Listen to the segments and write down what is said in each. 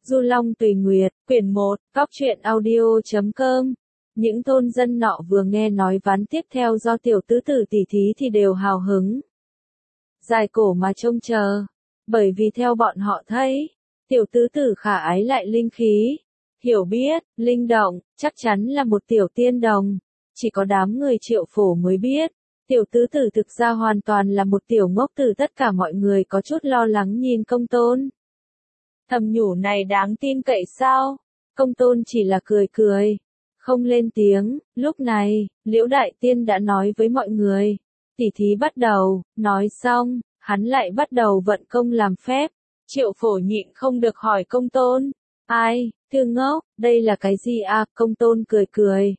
Du Long Tùy Nguyệt, quyển 1, Góc truyện audio.com. Những thôn dân nọ vừa nghe nói ván tiếp theo do tiểu tứ tử tỉ thí thì đều hào hứng. Dài cổ mà trông chờ. Bởi vì theo bọn họ thấy, tiểu tứ tử khả ái lại linh khí, hiểu biết, linh động, chắc chắn là một tiểu tiên đồng. Chỉ có đám người Triệu Phổ mới biết, tiểu tứ tử thực ra hoàn toàn là một tiểu ngốc tử. Tất cả mọi người có chút lo lắng nhìn Công Tôn. Thầm nhủ này đáng tin cậy sao? Công Tôn chỉ là cười cười, không lên tiếng. Lúc này, Liễu Đại Tiên đã nói với mọi người, tỉ thí bắt đầu. Nói xong, hắn lại bắt đầu vận công làm phép. Triệu Phổ nhịn không được hỏi Công Tôn, ai, thư ngốc, đây là cái gì à? Công Tôn cười cười,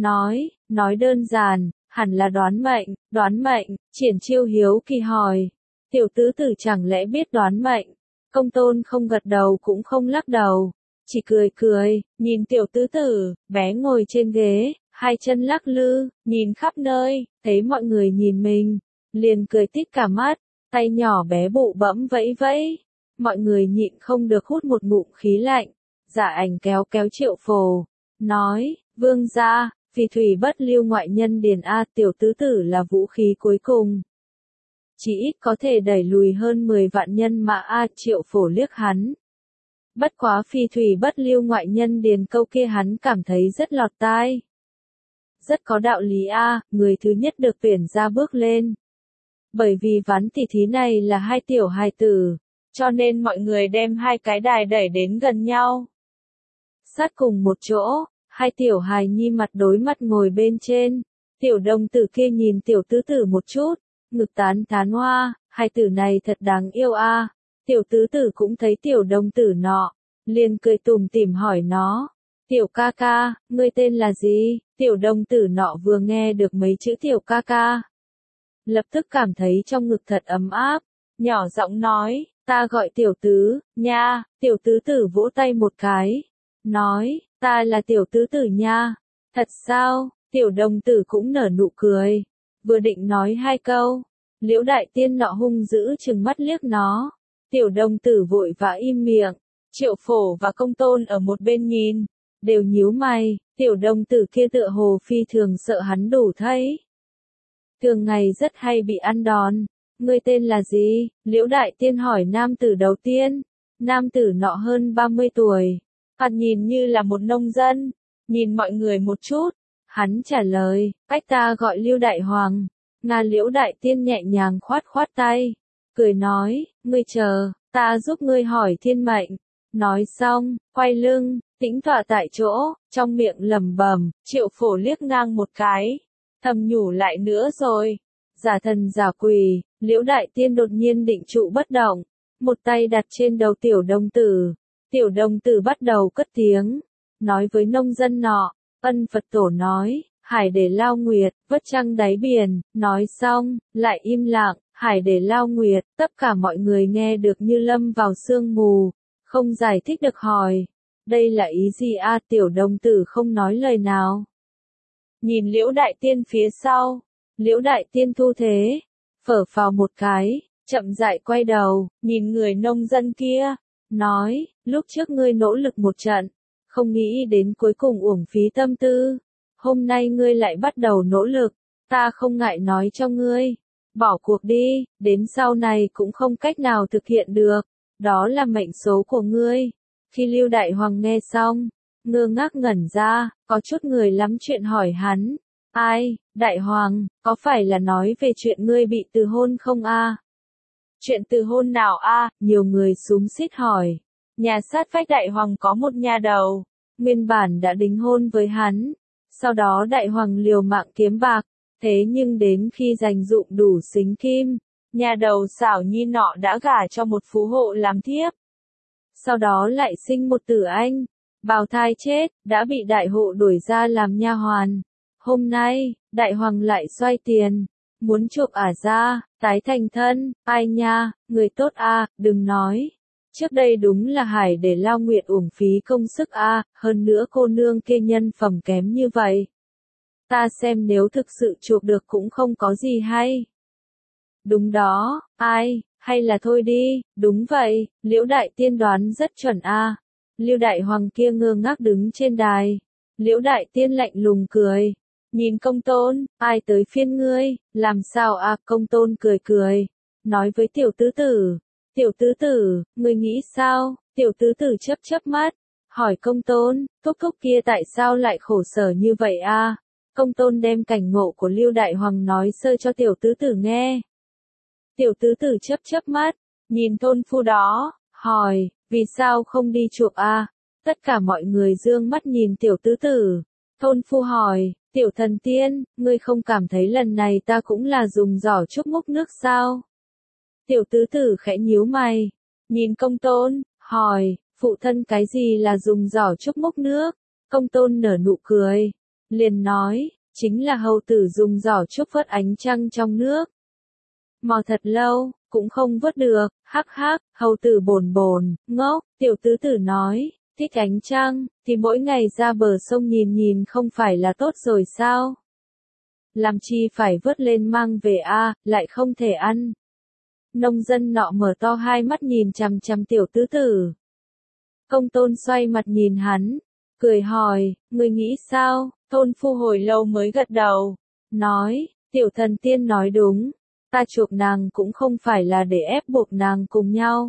nói đơn giản, hẳn là đoán mệnh. Triển Chiêu hiếu kỳ hỏi, tiểu tứ tử chẳng lẽ biết đoán mệnh? Công Tôn không gật đầu cũng không lắc đầu, chỉ cười cười, nhìn tiểu tứ tử, bé ngồi trên ghế, hai chân lắc lư, nhìn khắp nơi, thấy mọi người nhìn mình, liền cười tít cả mắt, tay nhỏ bé bụ bẫm vẫy vẫy. Mọi người nhịn không được hút một ngụm khí lạnh. Dạ Ảnh kéo kéo Triệu Phổ, nói, vương gia, phì thủy bất lưu ngoại nhân điền a, tiểu tứ tử là vũ khí cuối cùng. Chỉ ít có thể đẩy lùi hơn 10 vạn nhân mà a. Triệu Phổ liếc hắn. Bất quá phi thủy bất lưu ngoại nhân điền câu kia hắn cảm thấy rất lọt tai. Rất có đạo lý a, người thứ nhất được tuyển ra bước lên. Bởi vì ván tỉ thí này là hai tiểu hài tử, cho nên mọi người đem hai cái đài đẩy đến gần nhau. Sát cùng một chỗ, hai tiểu hài nhi mặt đối mặt ngồi bên trên. Tiểu đồng tử kia nhìn tiểu tứ tử một chút, ngực tán hoa, hai tử này thật đáng yêu a. Tiểu tứ tử cũng thấy tiểu đồng tử nọ, liền cười tủm tỉm hỏi nó, tiểu ca ca, ngươi tên là gì? Tiểu đồng tử nọ vừa nghe được mấy chữ tiểu ca ca, lập tức cảm thấy trong ngực thật ấm áp, nhỏ giọng nói, ta gọi tiểu tứ, nha. Tiểu tứ tử vỗ tay một cái, nói, ta là tiểu tứ tử nha. Thật sao? Tiểu đồng tử cũng nở nụ cười, vừa định nói hai câu, Liễu Đại Tiên nọ hung dữ trừng mắt liếc nó. Tiểu đồng tử vội vã im miệng. Triệu Phổ và Công Tôn ở một bên nhìn, đều nhíu mày. Tiểu đồng tử kia tựa hồ phi thường sợ hắn đủ thấy. Thường ngày rất hay bị ăn đòn. Ngươi tên là gì? Liễu Đại Tiên hỏi nam tử đầu tiên. Nam tử nọ hơn 30 tuổi, thoạt nhìn như là một nông dân. Nhìn mọi người một chút, hắn trả lời, cách ta gọi Lưu Đại Hoàng. Liễu Đại Tiên nhẹ nhàng khoát khoát tay, cười nói, ngươi chờ, ta giúp ngươi hỏi thiên mệnh. Nói xong, quay lưng, tĩnh tọa tại chỗ, trong miệng lẩm bẩm. Triệu Phổ liếc ngang một cái, thầm nhủ lại nữa rồi. Giả thần giả quỷ. Liễu Đại Tiên đột nhiên định trụ bất động, một tay đặt trên đầu tiểu đồng tử. Tiểu đồng tử bắt đầu cất tiếng, nói với nông dân nọ, ân Phật tổ nói, hải để lao nguyệt, vất trăng đáy biển. Nói xong, lại im lặng. Hải để lao nguyệt, tất cả mọi người nghe được như lâm vào sương mù, không giải thích được hỏi, đây là ý gì a? Tiểu đồng tử không nói lời nào, nhìn Liễu Đại Tiên phía sau. Liễu Đại Tiên thu thế, phở phào một cái, chậm rãi quay đầu, nhìn người nông dân kia, nói, lúc trước ngươi nỗ lực một trận, không nghĩ đến cuối cùng uổng phí tâm tư. Hôm nay ngươi lại bắt đầu nỗ lực, ta không ngại nói cho ngươi, bỏ cuộc đi, đến sau này cũng không cách nào thực hiện được, đó là mệnh số của ngươi. Khi Lưu Đại Hoàng nghe xong, ngơ ngác ngẩn ra, có chút người lắm chuyện hỏi hắn, ai, Đại Hoàng, có phải là nói về chuyện ngươi bị từ hôn không a? Chuyện từ hôn nào a? Nhiều người xúm xít hỏi. Nhà sát vách Đại Hoàng có một nha đầu, nguyên bản đã đính hôn với hắn, sau đó Đại Hoàng liều mạng kiếm bạc, thế nhưng đến khi dành dụm đủ xính kim, nhà đầu xảo nhi nọ đã gả cho một phú hộ làm thiếp. Sau đó lại sinh một tử anh, bào thai chết, đã bị đại hộ đuổi ra làm nha hoàn. Hôm nay, Đại Hoàng lại xoay tiền, muốn chuộc ả ra, tái thành thân. Ai nha, người tốt a, đừng nói. Trước đây đúng là hải để lao nguyện uổng phí công sức a, hơn nữa cô nương kia nhân phẩm kém như vậy. Ta xem nếu thực sự chuộc được cũng không có gì hay. Đúng đó, ai, hay là thôi đi. Đúng vậy, Liễu Đại Tiên đoán rất chuẩn a. Lưu Đại Hoàng kia ngơ ngác đứng trên đài. Liễu Đại Tiên lạnh lùng cười. Nhìn Công Tôn, ai tới phiên ngươi, làm sao à? Công Tôn cười cười. Nói với tiểu tứ tử. Tiểu tứ tử, ngươi nghĩ sao? Tiểu tứ tử chớp chớp mắt. Hỏi Công Tôn, thúc thúc kia tại sao lại khổ sở như vậy a? Công Tôn đem cảnh ngộ của Lưu Đại Hoàng nói sơ cho tiểu tứ tử nghe. Tiểu tứ tử chớp chớp mắt, nhìn thôn phu đó, hỏi, vì sao không đi chuộc a? Tất cả mọi người dương mắt nhìn tiểu tứ tử. Thôn phu hỏi, tiểu thần tiên, ngươi không cảm thấy lần này ta cũng là dùng giỏ trúc múc nước sao? Tiểu tứ tử khẽ nhíu mày, nhìn Công Tôn, hỏi, phụ thân cái gì là dùng giỏ trúc múc nước? Công Tôn nở nụ cười, liền nói, chính là hầu tử dùng giỏ trúc vớt ánh trăng trong nước. Mò thật lâu, cũng không vớt được, hắc hắc, hầu tử bồn bồn, ngốc, tiểu tứ tử nói, thích ánh trăng, thì mỗi ngày ra bờ sông nhìn nhìn không phải là tốt rồi sao? Làm chi phải vớt lên mang về a, lại không thể ăn. Nông dân nọ mở to hai mắt nhìn chằm chằm tiểu tứ tử. Công Tôn xoay mặt nhìn hắn, cười hỏi, ngươi nghĩ sao? Thôn phu hồi lâu mới gật đầu, nói, tiểu thần tiên nói đúng, ta chuộc nàng cũng không phải là để ép buộc nàng cùng nhau.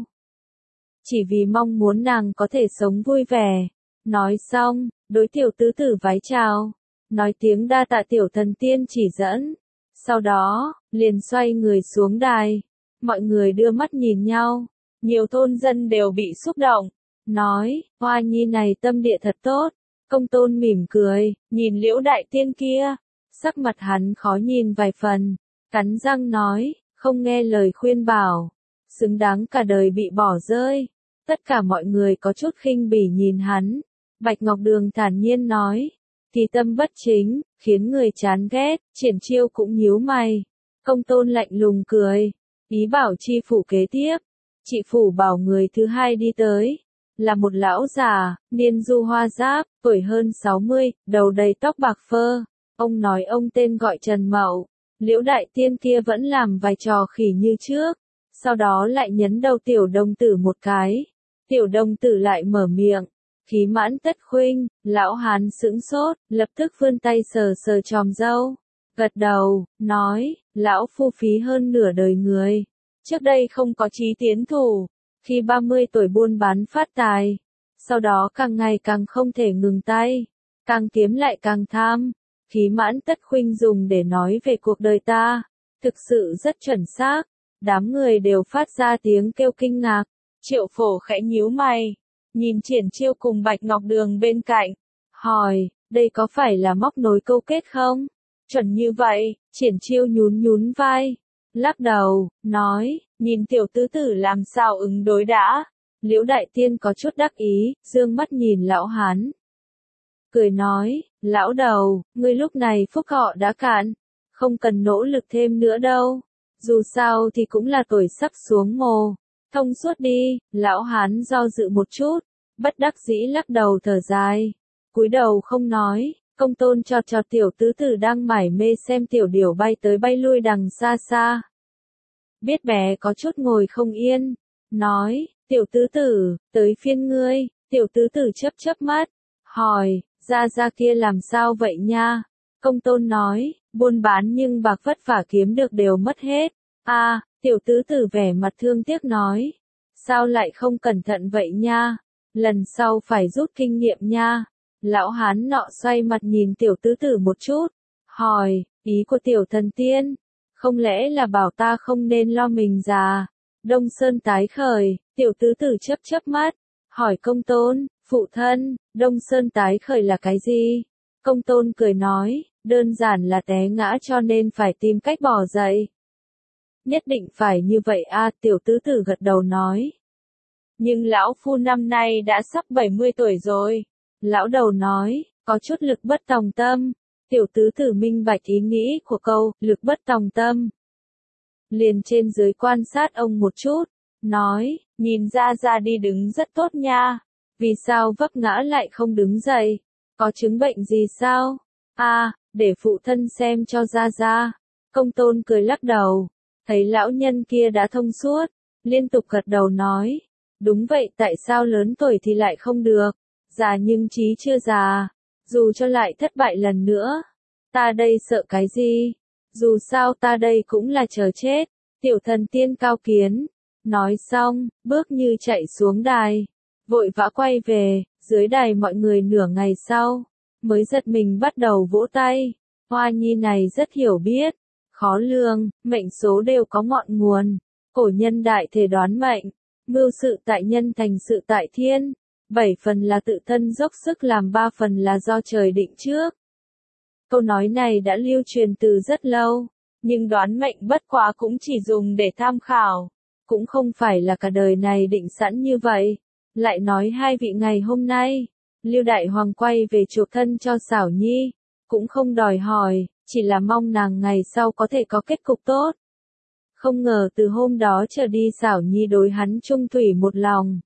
Chỉ vì mong muốn nàng có thể sống vui vẻ. Nói xong, đối tiểu tứ tử vái chào, nói tiếng đa tạ tiểu thần tiên chỉ dẫn. Sau đó, liền xoay người xuống đài. Mọi người đưa mắt nhìn nhau, nhiều thôn dân đều bị xúc động, nói, Hoa Nhi này tâm địa thật tốt. Công Tôn mỉm cười, nhìn Liễu Đại Tiên kia, sắc mặt hắn khó nhìn vài phần, cắn răng nói, không nghe lời khuyên bảo, xứng đáng cả đời bị bỏ rơi. Tất cả mọi người có chút khinh bỉ nhìn hắn. Bạch Ngọc Đường thản nhiên nói, thì tâm bất chính, khiến người chán ghét. Triển Chiêu cũng nhíu mày. Công Tôn lạnh lùng cười, ý bảo chi phủ kế tiếp. Chị phủ bảo người thứ hai đi tới, là một lão già, niên du hoa giáp, tuổi hơn 60, đầu đầy tóc bạc phơ. Ông nói ông tên gọi Trần Mậu. Liễu Đại Tiên kia vẫn làm vài trò khỉ như trước, sau đó lại nhấn đầu tiểu đồng tử một cái. Tiểu đồng tử lại mở miệng, khí mãn tất khuynh. Lão hán sững sốt, lập tức vươn tay sờ sờ chòm râu, gật đầu, nói, lão phu phí hơn nửa đời người. Trước đây không có chí tiến thủ, khi 30 tuổi buôn bán phát tài, sau đó càng ngày càng không thể ngừng tay, càng kiếm lại càng tham. Khí mãn tất khuynh dùng để nói về cuộc đời ta, thực sự rất chuẩn xác. Đám người đều phát ra tiếng kêu kinh ngạc. Triệu Phổ khẽ nhíu mày, nhìn Triển Chiêu cùng Bạch Ngọc Đường bên cạnh, hỏi, đây có phải là móc nối câu kết không? Chuẩn như vậy. Triển Chiêu nhún nhún vai, lắc đầu, nói, nhìn tiểu tứ tử làm sao ứng đối đã. Liễu Đại Tiên có chút đắc ý, dương mắt nhìn lão hán, cười nói, lão đầu, ngươi lúc này phúc họ đã cạn, không cần nỗ lực thêm nữa đâu. Dù sao thì cũng là tuổi sắp xuống mồ. Thông suốt đi. Lão hán do dự một chút, bất đắc dĩ lắc đầu thở dài, cúi đầu không nói. Công Tôn chọt tiểu tứ tử đang mải mê xem tiểu điểu bay tới bay lui đằng xa xa. Biết bé có chút ngồi không yên, nói, tiểu tứ tử, tới phiên ngươi. Tiểu tứ tử chớp chớp mắt, hỏi, ra kia làm sao vậy nha? Công Tôn nói, buôn bán nhưng bạc vất vả kiếm được đều mất hết. Tiểu tứ tử vẻ mặt thương tiếc nói, sao lại không cẩn thận vậy nha? Lần sau phải rút kinh nghiệm nha. Lão hán nọ xoay mặt nhìn tiểu tứ tử một chút, hỏi, ý của tiểu thần tiên, không lẽ là bảo ta không nên lo mình già? Đông Sơn tái khởi. Tiểu tứ tử chớp chớp mắt, hỏi Công Tôn, phụ thân, Đông Sơn tái khởi là cái gì? Công Tôn cười nói, đơn giản là té ngã cho nên phải tìm cách bò dậy. Nhất định phải như vậy tiểu tứ tử gật đầu nói. Nhưng lão phu năm nay đã sắp 70 tuổi rồi. Lão đầu nói, có chút lực bất tòng tâm. Tiểu tứ tử minh bạch ý nghĩ của câu, lực bất tòng tâm. Liền trên dưới quan sát ông một chút, nói, nhìn ra đi đứng rất tốt nha. Vì sao vấp ngã lại không đứng dậy? Có chứng bệnh gì sao? Để phụ thân xem cho ra. Công Tôn cười lắc đầu, thấy lão nhân kia đã thông suốt, liên tục gật đầu nói, Đúng vậy, tại sao lớn tuổi thì lại không được? Già nhưng trí chưa già. Dù cho lại thất bại lần nữa. Ta đây sợ cái gì? Dù sao ta đây cũng là chờ chết. Tiểu thần tiên cao kiến. Nói xong, bước như chạy xuống đài. Vội vã quay về, dưới đài mọi người nửa ngày sau. Mới giật mình bắt đầu vỗ tay. Hoa nhi này rất hiểu biết. Khó lường, mệnh số đều có ngọn nguồn. Cổ nhân đại thể đoán mệnh. Mưu sự tại nhân thành sự tại thiên. 7 phần là tự thân dốc sức làm, 3 phần là do trời định trước. Câu nói này đã lưu truyền từ rất lâu, nhưng đoán mệnh bất quá cũng chỉ dùng để tham khảo, cũng không phải là cả đời này định sẵn như vậy. Lại nói hai vị ngày hôm nay, Lưu Đại Hoàng quay về chuộc thân cho Xảo Nhi, cũng không đòi hỏi, chỉ là mong nàng ngày sau có thể có kết cục tốt. Không ngờ từ hôm đó trở đi Xảo Nhi đối hắn trung thủy một lòng.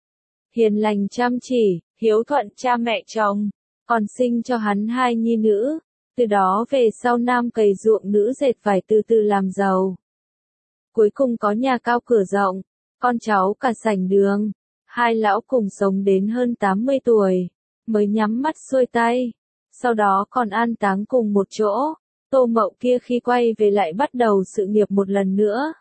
Hiền lành chăm chỉ, hiếu thuận cha mẹ chồng, còn sinh cho hắn 2 nhi nữ. Từ đó về sau nam cày ruộng nữ dệt vải từ từ làm giàu. Cuối cùng có nhà cao cửa rộng, con cháu cả sảnh đường. Hai lão cùng sống đến hơn 80 tuổi, mới nhắm mắt xuôi tay. Sau đó còn an táng cùng một chỗ. Tô Mậu kia khi quay về lại bắt đầu sự nghiệp một lần nữa.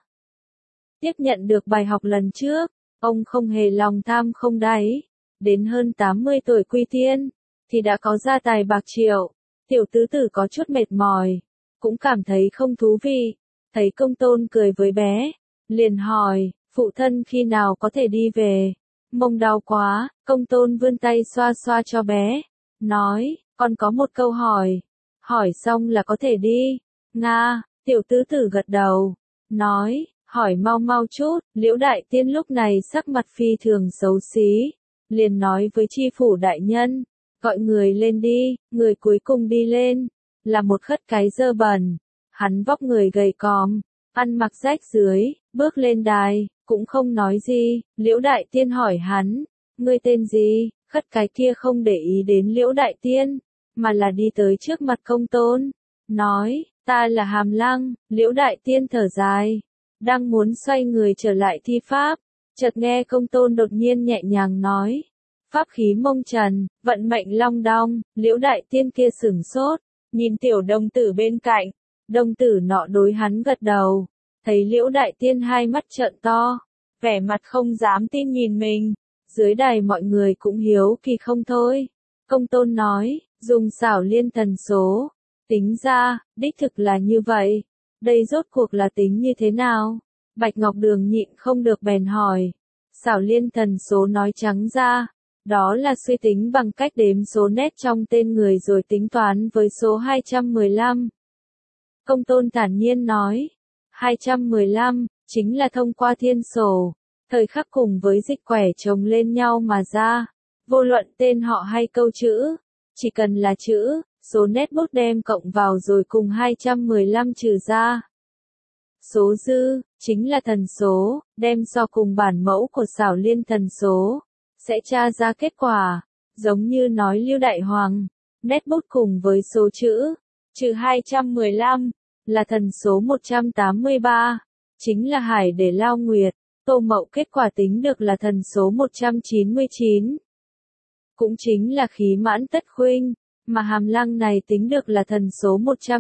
Tiếp nhận được bài học lần trước, ông không hề lòng tham không đáy. Đến hơn 80 tuổi quy tiên, thì đã có gia tài bạc triệu. Tiểu tứ tử có chút mệt mỏi, cũng cảm thấy không thú vị. Thấy Công Tôn cười với bé, liền hỏi, phụ thân khi nào có thể đi về? Mông đau quá. Công Tôn vươn tay xoa xoa cho bé, nói, con có một câu hỏi. Hỏi xong là có thể đi. Nga. Tiểu tứ tử gật đầu, nói, hỏi mau mau chút. Liễu Đại Tiên lúc này sắc mặt phi thường xấu xí, liền nói với tri phủ đại nhân, gọi người lên đi. Người cuối cùng đi lên, là một khất cái dơ bẩn. Hắn vóc người gầy còm, ăn mặc rách rưới, bước lên đài, cũng không nói gì. Liễu Đại Tiên hỏi hắn, ngươi tên gì? Khất cái kia không để ý đến Liễu Đại Tiên, mà là đi tới trước mặt Công Tôn, nói, ta là Hàm Lăng. Liễu Đại Tiên thở dài, đang muốn xoay người trở lại thi pháp, chợt nghe Công Tôn đột nhiên nhẹ nhàng nói, pháp khí mông trần, vận mệnh long đong. Liễu Đại Tiên kia sửng sốt, nhìn tiểu đồng tử bên cạnh, đồng tử nọ đối hắn gật đầu, thấy Liễu Đại Tiên hai mắt trợn to, vẻ mặt không dám tin nhìn mình. Dưới đài mọi người cũng hiếu kỳ không thôi. Công Tôn nói, dùng xảo liên thần số, tính ra, đích thực là như vậy. Đây rốt cuộc là tính như thế nào? Bạch Ngọc Đường nhịn không được bèn hỏi. Xảo liên thần số nói trắng ra, đó là suy tính bằng cách đếm số nét trong tên người rồi tính toán với số 215. Công Tôn thản nhiên nói, 215, chính là thông qua thiên sổ, thời khắc cùng với dịch quẻ chồng lên nhau mà ra. Vô luận tên họ hay câu chữ, chỉ cần là chữ, số nét bút đem cộng vào rồi cùng 215 trừ ra. Số dư, chính là thần số, đem so cùng bản mẫu của xảo liên thần số, sẽ tra ra kết quả. Giống như nói Lưu Đại Hoàng, nét bút cùng với số chữ, trừ 215, là thần số 183, chính là Hải để Lao Nguyệt. Tô Mậu kết quả tính được là thần số 199. Cũng chính là khí mãn tất khuynh, mà Hàm Lăng này tính được là thần số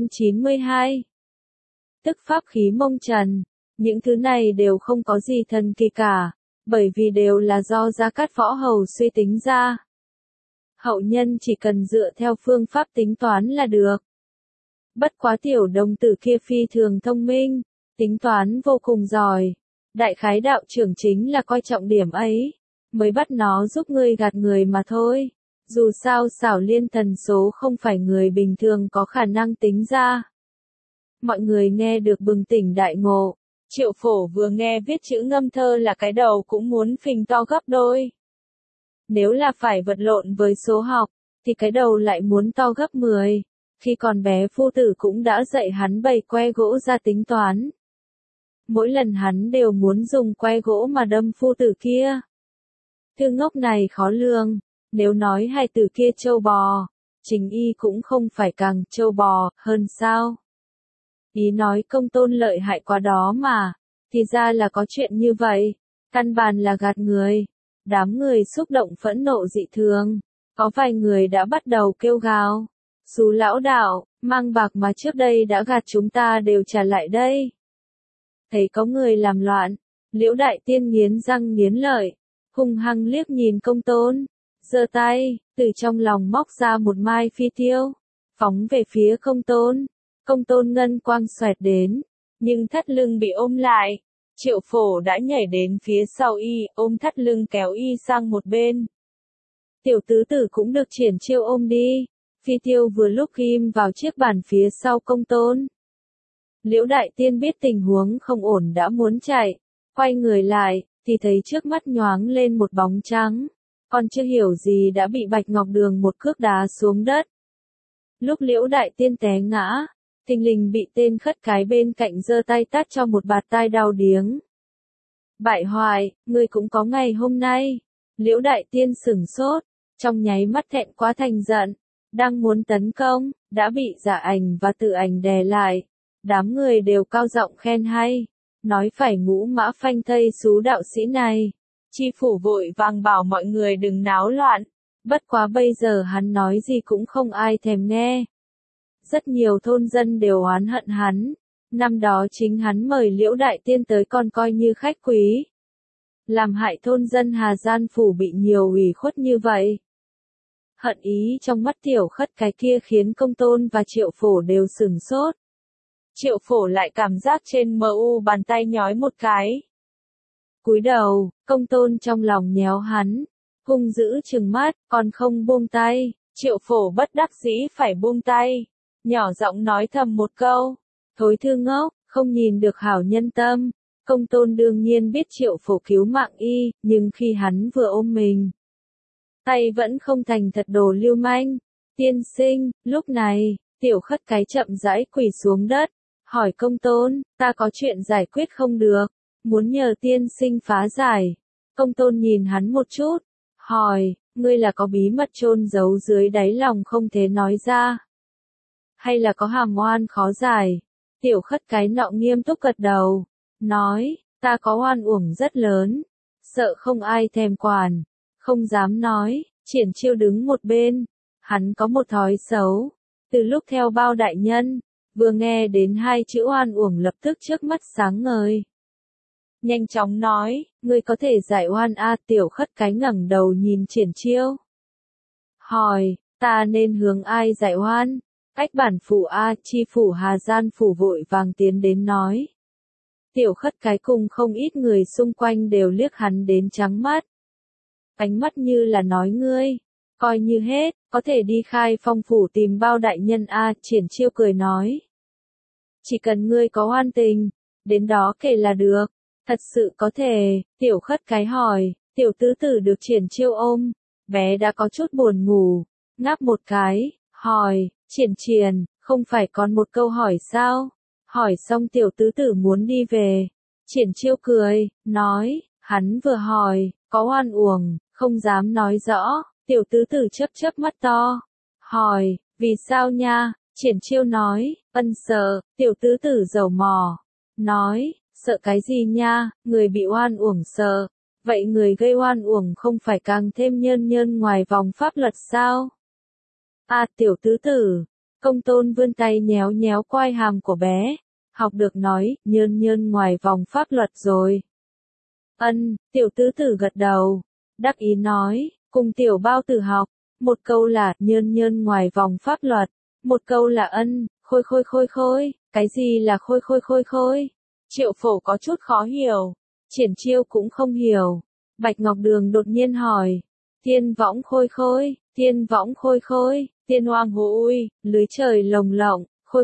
192. Tức pháp khí mông trần, những thứ này đều không có gì thần kỳ cả, bởi vì đều là do Gia Cát Võ Hầu suy tính ra. Hậu nhân chỉ cần dựa theo phương pháp tính toán là được. Bất quá tiểu đồng tử kia phi thường thông minh, tính toán vô cùng giỏi. Đại khái đạo trưởng chính là coi trọng điểm ấy, mới bắt nó giúp ngươi gạt người mà thôi. Dù sao xảo liên thần số không phải người bình thường có khả năng tính ra. Mọi người nghe được bừng tỉnh đại ngộ. Triệu Phổ vừa nghe viết chữ ngâm thơ là cái đầu cũng muốn phình to gấp đôi. Nếu là phải vật lộn với số học, thì cái đầu lại muốn to gấp 10. Khi còn bé phu tử cũng đã dạy hắn bày que gỗ ra tính toán. Mỗi lần hắn đều muốn dùng que gỗ mà đâm phu tử kia. Thư ngốc này khó lường, nếu nói hai từ kia trâu bò, Trình Y cũng không phải càng trâu bò hơn sao. Ý nói Công Tôn lợi hại quá đó mà, thì ra là có chuyện như vậy. Căn bản là gạt người. Đám người xúc động phẫn nộ dị thường. Có vài người đã bắt đầu kêu gào. Xú lão đạo, mang bạc mà trước đây đã gạt chúng ta đều trả lại đây. Thấy có người làm loạn, Liễu Đại Tiên nghiến răng nghiến lợi, hung hăng liếc nhìn Công Tôn, giơ tay, từ trong lòng móc ra một mai phi tiêu, phóng về phía Công Tôn. Công Tôn ngân quang xoẹt đến, nhưng thắt lưng bị ôm lại. Triệu Phổ đã nhảy đến phía sau y, ôm thắt lưng kéo y sang một bên. Tiểu tứ tử cũng được triển chiêu ôm đi. Phi tiêu vừa lúc ghim vào chiếc bàn phía sau Công Tôn. Liễu Đại Tiên biết tình huống không ổn đã muốn chạy, quay người lại, thì thấy trước mắt nhoáng lên một bóng trắng. Còn chưa hiểu gì đã bị Bạch Ngọc Đường một cước đá xuống đất. Lúc Liễu Đại Tiên té ngã, thình lình bị tên khất cái bên cạnh giơ tay tát cho một bạt tai đau điếng. Bại hoại, ngươi cũng có ngày hôm nay. Liễu Đại Tiên sửng sốt, trong nháy mắt thẹn quá thành giận, đang muốn tấn công, đã bị Dạ Ảnh và Tự Ảnh đè lại. Đám người đều cao giọng khen hay, nói phải ngũ mã phanh thây xú đạo sĩ này. Chi phủ vội vàng bảo mọi người đừng náo loạn, bất quá bây giờ hắn nói gì cũng không ai thèm nghe. Rất nhiều thôn dân đều oán hận hắn, năm đó chính hắn mời Liễu Đại Tiên tới còn coi như khách quý. Làm hại thôn dân Hà Gian phủ bị nhiều ủy khuất như vậy. Hận ý trong mắt tiểu khất cái kia khiến Công Tôn và Triệu Phổ đều sửng sốt. Triệu Phổ lại cảm giác trên mu bàn tay nhói một cái. Cúi đầu, Công Tôn trong lòng nhéo hắn, hung dữ trừng mắt, còn không buông tay. Triệu Phổ bất đắc dĩ phải buông tay, nhỏ giọng nói thầm một câu, thối thư ngốc, không nhìn được hảo nhân tâm. Công Tôn đương nhiên biết Triệu Phổ cứu mạng y, nhưng khi hắn vừa ôm mình, tay vẫn không thành thật đồ lưu manh. Tiên sinh, lúc này, tiểu khất cái chậm rãi quỳ xuống đất, hỏi Công Tôn, ta có chuyện giải quyết không được, muốn nhờ tiên sinh phá giải. Công Tôn nhìn hắn một chút, hỏi, ngươi là có bí mật chôn giấu dưới đáy lòng không thể nói ra? Hay là có hàm oan khó giải? Tiểu khất cái nọ nghiêm túc gật đầu, nói, ta có oan uổng rất lớn, sợ không ai thèm quản, không dám nói. Triển Chiêu đứng một bên, hắn có một thói xấu, từ lúc theo Bao đại nhân, vừa nghe đến hai chữ oan uổng lập tức trước mắt sáng ngời. Nhanh chóng nói, ngươi có thể giải oan a? Tiểu khất cái ngẩng đầu nhìn Triển Chiêu, hỏi, ta nên hướng ai giải oan? Cách bản phủ a? Chi phủ Hà Gian phủ vội vàng tiến đến nói. Tiểu khất cái cùng không ít người xung quanh đều liếc hắn đến trắng mắt. Ánh mắt như là nói ngươi, coi như hết, có thể đi Khai Phong phủ tìm Bao đại nhân a? Triển Chiêu cười nói. Chỉ cần ngươi có oan tình, đến đó kể là được. Thật sự có thể, tiểu khất cái hỏi, tiểu tứ tử được Triển Chiêu ôm, bé đã có chút buồn ngủ, ngáp một cái, hỏi, Triển, không phải còn một câu hỏi sao? Hỏi xong tiểu tứ tử muốn đi về. Triển Chiêu cười, nói, hắn vừa hỏi, có oan uổng, không dám nói rõ. Tiểu tứ tử chớp mắt to, hỏi, vì sao nha? Triển Chiêu nói, sợ. Tiểu tứ tử dầu mò, nói, sợ cái gì nha? Người bị oan uổng sợ, vậy người gây oan uổng không phải càng thêm nhơn ngoài vòng pháp luật sao? Tiểu tứ tử. Công Tôn vươn tay nhéo nhéo quai hàm của bé, học được nói, nhơn ngoài vòng pháp luật rồi. Tiểu tứ tử gật đầu, đắc ý nói, cùng tiểu Bao tử học, một câu là nhơn ngoài vòng pháp luật, một câu là khôi, cái gì là khôi? Triệu Phổ có chút khó hiểu, Triển Chiêu cũng không hiểu. Bạch Ngọc Đường đột nhiên hỏi, tiên võng khôi, tiên oang hôi, lưới trời lồng lộng, khôi,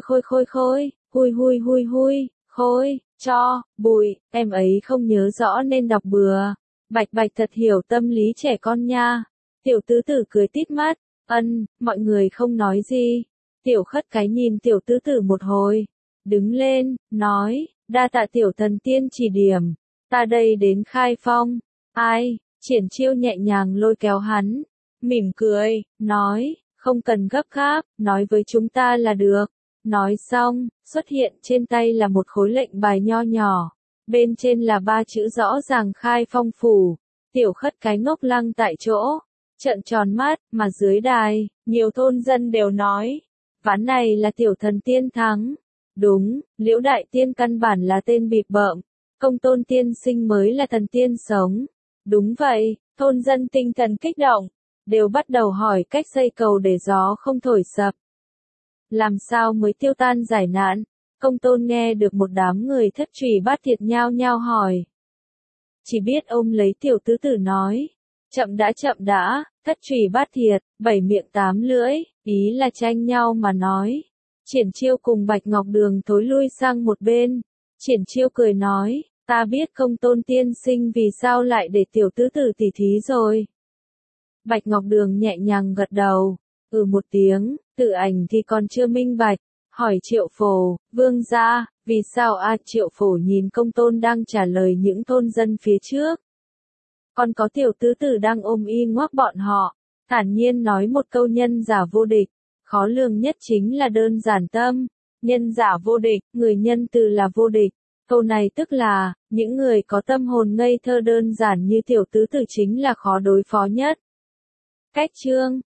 hui, khôi, cho, bụi, em ấy không nhớ rõ nên đọc bừa. Bạch thật hiểu tâm lý trẻ con nha. Tiểu tứ tử cười tít mắt, mọi người không nói gì. Tiểu khất cái nhìn tiểu tứ tử một hồi, đứng lên, nói, đa tạ tiểu thần tiên chỉ điểm, ta đây đến Khai Phong. Ai? Triển Chiêu nhẹ nhàng lôi kéo hắn, mỉm cười, nói, không cần gấp gáp, nói với chúng ta là được. Nói xong, xuất hiện trên tay là một khối lệnh bài nho nhỏ, Bên trên là 3 chữ rõ ràng khai phong phủ. Tiểu Khất cái ngốc lăng tại chỗ, trợn tròn mắt, mà dưới đài, nhiều thôn dân đều nói, ván này là tiểu thần tiên thắng. Đúng, Liễu Đại Tiên căn bản là tên bịp bợm, Công Tôn tiên sinh mới là thần tiên sống. Đúng vậy, thôn dân tinh thần kích động, đều bắt đầu hỏi cách xây cầu để gió không thổi sập. Làm sao mới tiêu tan giải nạn? Công Tôn nghe được một đám người Thất Trùy Bát Thiệt nhao nhao hỏi. Chỉ biết ôm lấy tiểu tứ tử nói, chậm đã, Thất Trùy Bát Thiệt, 7 miệng 8 lưỡi, ý là tranh nhau mà nói. Triển Chiêu cùng Bạch Ngọc Đường thối lui sang một bên. Triển Chiêu cười nói, ta biết Công Tôn tiên sinh vì sao lại để tiểu tứ tử tỉ thí rồi. Bạch Ngọc Đường nhẹ nhàng gật đầu, một tiếng, Tự Ảnh thì còn chưa minh bạch, hỏi Triệu Phổ, vương gia, vì sao Triệu Phổ nhìn Công Tôn đang trả lời những thôn dân phía trước. Còn có tiểu tứ tử đang ôm y ngoác bọn họ, thản nhiên nói một câu nhân giả vô địch, khó lường nhất chính là đơn giản tâm, nhân giả vô địch, người nhân từ là vô địch. Câu này tức là, những người có tâm hồn ngây thơ đơn giản như tiểu tứ tử chính là khó đối phó nhất. Cách chương